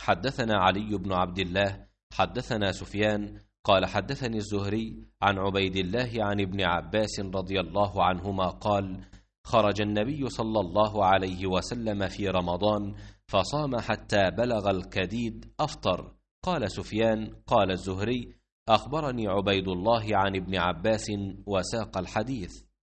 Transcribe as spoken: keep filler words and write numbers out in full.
حدثنا علي بن عبد الله حدثنا سفيان قال حدثني الزهري عن عبيد الله عن ابن عباس رضي الله عنهما قال: خرج النبي صلى الله عليه وسلم في رمضان فصام حتى بلغ الكديد أفطر. قال سفيان قال الزهري: أخبرني عبيد الله عن ابن عباس وساق الحديث.